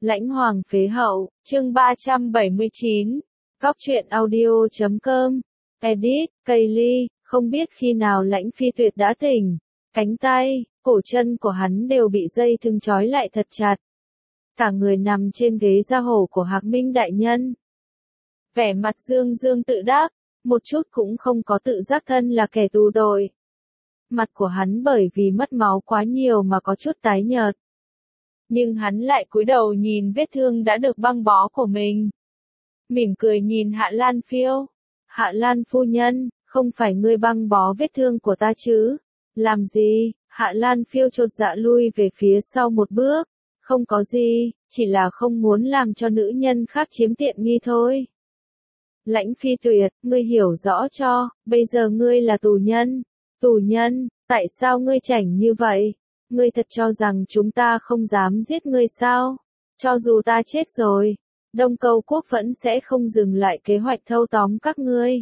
Lãnh Hoàng phế hậu, chương 379, Góc truyện audio.com, edit, Kaylee, không biết khi nào Lãnh Phi Tuyệt đã tỉnh, cánh tay, cổ chân của hắn đều bị dây thừng trói lại thật chặt. Cả người nằm trên ghế da hổ của Hạc Minh đại nhân. Vẻ mặt dương dương tự đắc, một chút cũng không có tự giác thân là kẻ tù tội. Mặt của hắn bởi vì mất máu quá nhiều mà có chút tái nhợt. Nhưng hắn lại cúi đầu nhìn vết thương đã được băng bó của mình. Mỉm cười nhìn Hạ Lan Phiêu. Hạ Lan phu nhân, không phải ngươi băng bó vết thương của ta chứ? Làm gì? Hạ Lan Phiêu chột dạ lui về phía sau một bước. Không có gì, chỉ là không muốn làm cho nữ nhân khác chiếm tiện nghi thôi. Lãnh Phi Tuyệt, ngươi hiểu rõ cho, bây giờ ngươi là tù nhân. Tù nhân, tại sao ngươi chảnh như vậy? Ngươi thật cho rằng chúng ta không dám giết ngươi sao? Cho dù ta chết rồi, Đông Câu Quốc vẫn sẽ không dừng lại kế hoạch thâu tóm các ngươi.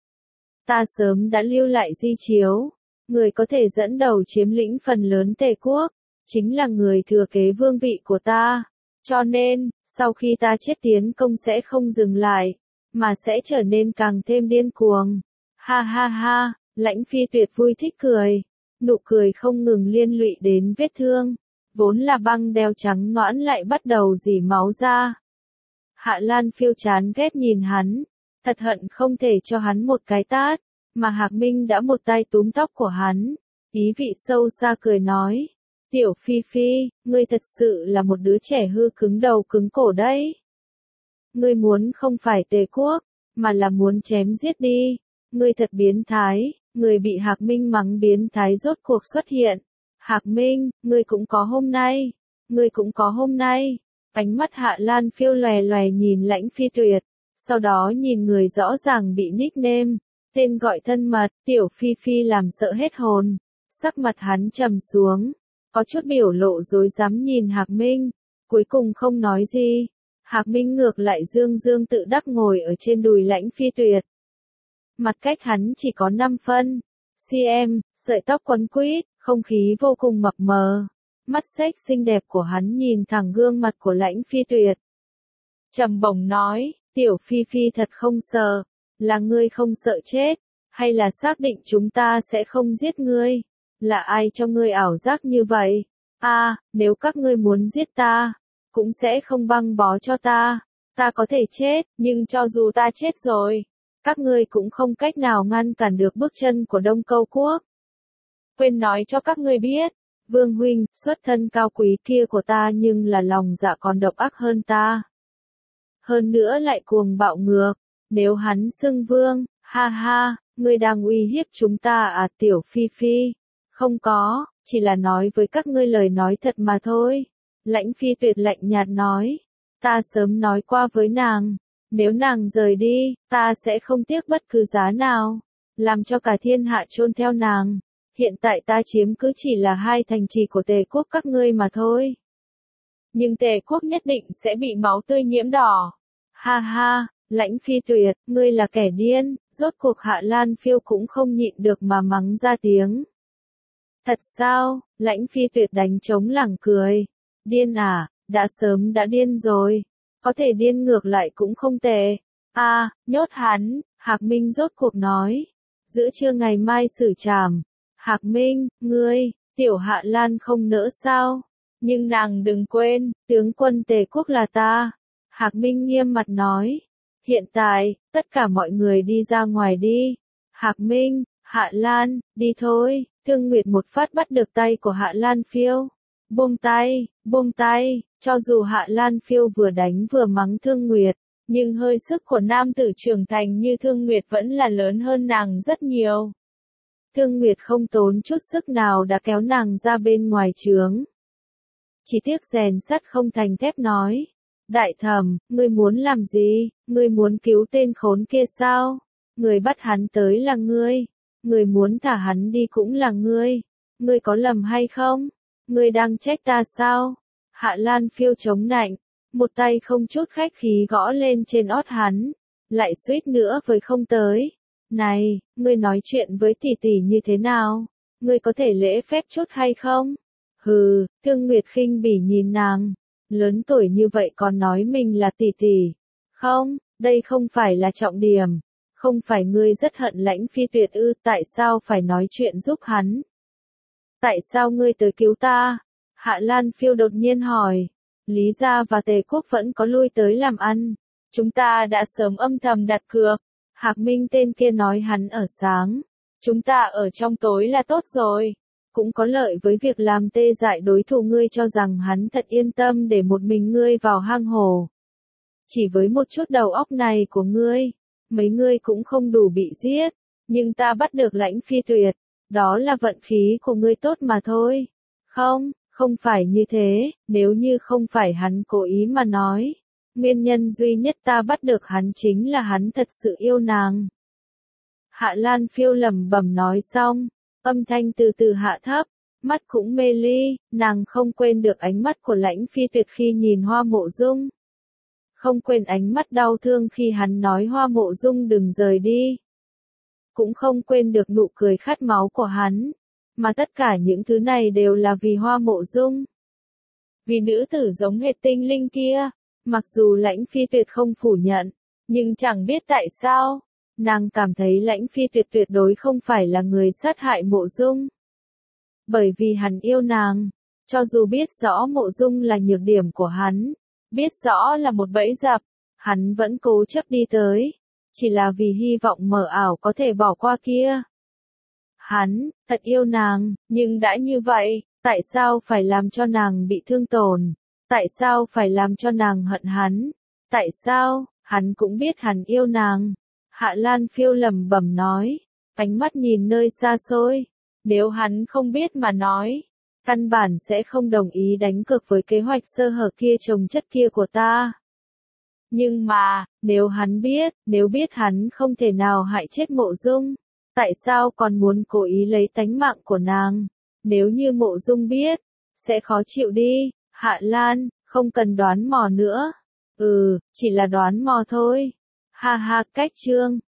Ta sớm đã lưu lại di chiếu. Người có thể dẫn đầu chiếm lĩnh phần lớn Tề Quốc, chính là người thừa kế vương vị của ta. Cho nên, sau khi ta chết tiến công sẽ không dừng lại, mà sẽ trở nên càng thêm điên cuồng. Ha ha ha, Lãnh Phi Tuyệt vui thích cười. Nụ cười không ngừng liên lụy đến vết thương, vốn là băng đeo trắng nõn lại bắt đầu rỉ máu ra. Hạ Lan Phiêu chán ghét nhìn hắn, thật hận không thể cho hắn một cái tát, mà Hạc Minh đã một tay túm tóc của hắn, ý vị sâu xa cười nói, Tiểu Phi Phi, ngươi thật sự là một đứa trẻ hư cứng đầu cứng cổ đấy. Ngươi muốn không phải Tề Quốc, mà là muốn chém giết đi, ngươi thật biến thái. Người bị Hạc Minh mắng biến thái rốt cuộc xuất hiện. Hạc Minh, ngươi cũng có hôm nay. Ngươi cũng có hôm nay. Ánh mắt Hạ Lan Phiêu lòe lòe nhìn Lãnh Phi Tuyệt. Sau đó nhìn người rõ ràng bị nickname, tên gọi thân mật, Tiểu Phi Phi làm sợ hết hồn. Sắc mặt hắn trầm xuống. Có chút biểu lộ dối rắm nhìn Hạc Minh. Cuối cùng không nói gì. Hạc Minh ngược lại dương dương tự đắc ngồi ở trên đùi Lãnh Phi Tuyệt. Mặt cách hắn chỉ có 5 phân. cm, sợi tóc quấn quýt, không khí vô cùng mập mờ. Mắt xếch xinh đẹp của hắn nhìn thẳng gương mặt của Lãnh Phi Tuyệt. Trầm bổng nói, Tiểu Phi Phi thật không sợ. Là ngươi không sợ chết, hay là xác định chúng ta sẽ không giết ngươi? Là ai cho ngươi ảo giác như vậy? Nếu các ngươi muốn giết ta, cũng sẽ không băng bó cho ta. Ta có thể chết, nhưng cho dù ta chết rồi, các ngươi cũng không cách nào ngăn cản được bước chân của Đông Câu Quốc. Quên nói cho các ngươi biết, Vương huynh, xuất thân cao quý kia của ta nhưng là lòng dạ còn độc ác hơn ta. Hơn nữa lại cuồng bạo ngược, nếu hắn xưng vương, ha ha, ngươi đang uy hiếp chúng ta à Tiểu Phi Phi? Không có, chỉ là nói với các ngươi lời nói thật mà thôi. Lãnh Phi Tuyệt lạnh nhạt nói, ta sớm nói qua với nàng. Nếu nàng rời đi, ta sẽ không tiếc bất cứ giá nào, làm cho cả thiên hạ chôn theo nàng. Hiện tại ta chiếm cứ chỉ là 2 thành trì của Tề Quốc các ngươi mà thôi. Nhưng Tề Quốc nhất định sẽ bị máu tươi nhiễm đỏ. Ha ha, Lãnh Phi Tuyệt, ngươi là kẻ điên, rốt cuộc Hạ Lan Phiêu cũng không nhịn được mà mắng ra tiếng. Thật sao? Lãnh Phi Tuyệt đánh trống lảng cười. Điên à, đã sớm đã điên rồi. Có thể điên ngược lại cũng không tệ. Nhốt hắn, Hạc Minh rốt cuộc nói. Giữa trưa ngày mai xử trảm. Hạc Minh, ngươi, Tiểu Hạ Lan không nỡ sao? Nhưng nàng đừng quên, tướng quân Tề Quốc là ta. Hạc Minh nghiêm mặt nói. Hiện tại, tất cả mọi người đi ra ngoài đi. Hạc Minh, Hạ Lan, đi thôi. Thương Nguyệt một phát bắt được tay của Hạ Lan Phiêu. Buông tay, cho dù Hạ Lan Phiêu vừa đánh vừa mắng Thương Nguyệt, nhưng hơi sức của nam tử trưởng thành như Thương Nguyệt vẫn là lớn hơn nàng rất nhiều. Thương Nguyệt không tốn chút sức nào đã kéo nàng ra bên ngoài trướng. Chỉ tiếc rèn sắt không thành thép nói. Đại thẩm, ngươi muốn làm gì? Ngươi muốn cứu tên khốn kia sao? Người bắt hắn tới là ngươi. Người muốn thả hắn đi cũng là ngươi. Ngươi có lầm hay không? Ngươi đang trách ta sao? Hạ Lan Phiêu chống nạnh, một tay không chút khách khí gõ lên trên ót hắn, lại suýt nữa với không tới. Này, ngươi nói chuyện với tỷ tỷ như thế nào? Ngươi có thể lễ phép chút hay không? Hừ, Thương Nguyệt khinh bỉ nhìn nàng. Lớn tuổi như vậy còn nói mình là tỷ tỷ. Không, đây không phải là trọng điểm. Không phải ngươi rất hận Lãnh Phi Tuyệt ư, tại sao phải nói chuyện giúp hắn? Tại sao ngươi tới cứu ta? Hạ Lan Phiêu đột nhiên hỏi. Lý Gia và Tề Quốc vẫn có lui tới làm ăn. Chúng ta đã sớm âm thầm đặt cược. Hạc Minh tên kia nói hắn ở sáng. Chúng ta ở trong tối là tốt rồi. Cũng có lợi với việc làm tê dại đối thủ, ngươi cho rằng hắn thật yên tâm để một mình ngươi vào hang hồ. Chỉ với một chút đầu óc này của ngươi, mấy ngươi cũng không đủ bị giết. Nhưng ta bắt được Lãnh Phi Tuyệt. Đó là vận khí của ngươi tốt mà thôi. Không, không phải như thế, nếu như không phải hắn cố ý mà nói. Nguyên nhân duy nhất ta bắt được hắn chính là hắn thật sự yêu nàng. Hạ Lan Phiêu lẩm bẩm nói xong, âm thanh từ từ hạ thấp, mắt cũng mê ly, nàng không quên được ánh mắt của Lãnh Phi Tuyệt khi nhìn Hoa Mộ Dung. Không quên ánh mắt đau thương khi hắn nói Hoa Mộ Dung đừng rời đi. Cũng không quên được nụ cười khát máu của hắn. Mà tất cả những thứ này đều là vì Hoa Mộ Dung. Vì nữ tử giống hệt tinh linh kia. Mặc dù Lãnh Phi Tuyệt không phủ nhận, nhưng chẳng biết tại sao, nàng cảm thấy Lãnh Phi Tuyệt tuyệt đối không phải là người sát hại Mộ Dung. Bởi vì hắn yêu nàng, cho dù biết rõ Mộ Dung là nhược điểm của hắn, biết rõ là một bẫy dập, hắn vẫn cố chấp đi tới, chỉ là vì hy vọng mờ ảo có thể bỏ qua kia. Hắn, thật yêu nàng, nhưng đã như vậy, tại sao phải làm cho nàng bị thương tổn? Tại sao phải làm cho nàng hận hắn? Tại sao, hắn cũng biết hắn yêu nàng. Hạ Lan Phiêu lẩm bẩm nói, ánh mắt nhìn nơi xa xôi. Nếu hắn không biết mà nói, căn bản sẽ không đồng ý đánh cược với kế hoạch sơ hở kia chồng chất kia của ta. Nhưng mà, nếu biết hắn không thể nào hại chết Mộ Dung, tại sao còn muốn cố ý lấy tánh mạng của nàng? Nếu như Mộ Dung biết, sẽ khó chịu đi. Hạ Lan, không cần đoán mò nữa. Chỉ là đoán mò thôi. Ha ha, cách chương.